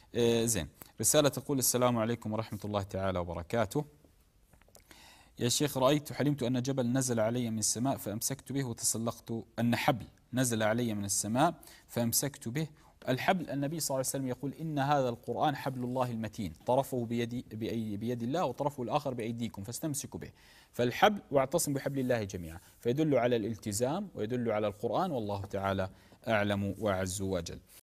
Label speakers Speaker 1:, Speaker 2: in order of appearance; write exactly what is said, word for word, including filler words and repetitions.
Speaker 1: آه زين. رسالة تقول: السلام عليكم ورحمة الله تعالى وبركاته. يا شيخ، رأيت حلمت أن جبل نزل علي من السماء فأمسكت به وتسلقت، أن حبل نزل علي من السماء فأمسكت به. الحبل النبي صلى الله عليه وسلم يقول: إن هذا القرآن حبل الله المتين، طرفه بيد, بيد الله وطرفه الآخر بأيديكم فاستمسكوا به. فالحبل: واعتصم بحبل الله جميعا، فيدل على الالتزام ويدل على القرآن، والله تعالى أعلم وأعز وأجل.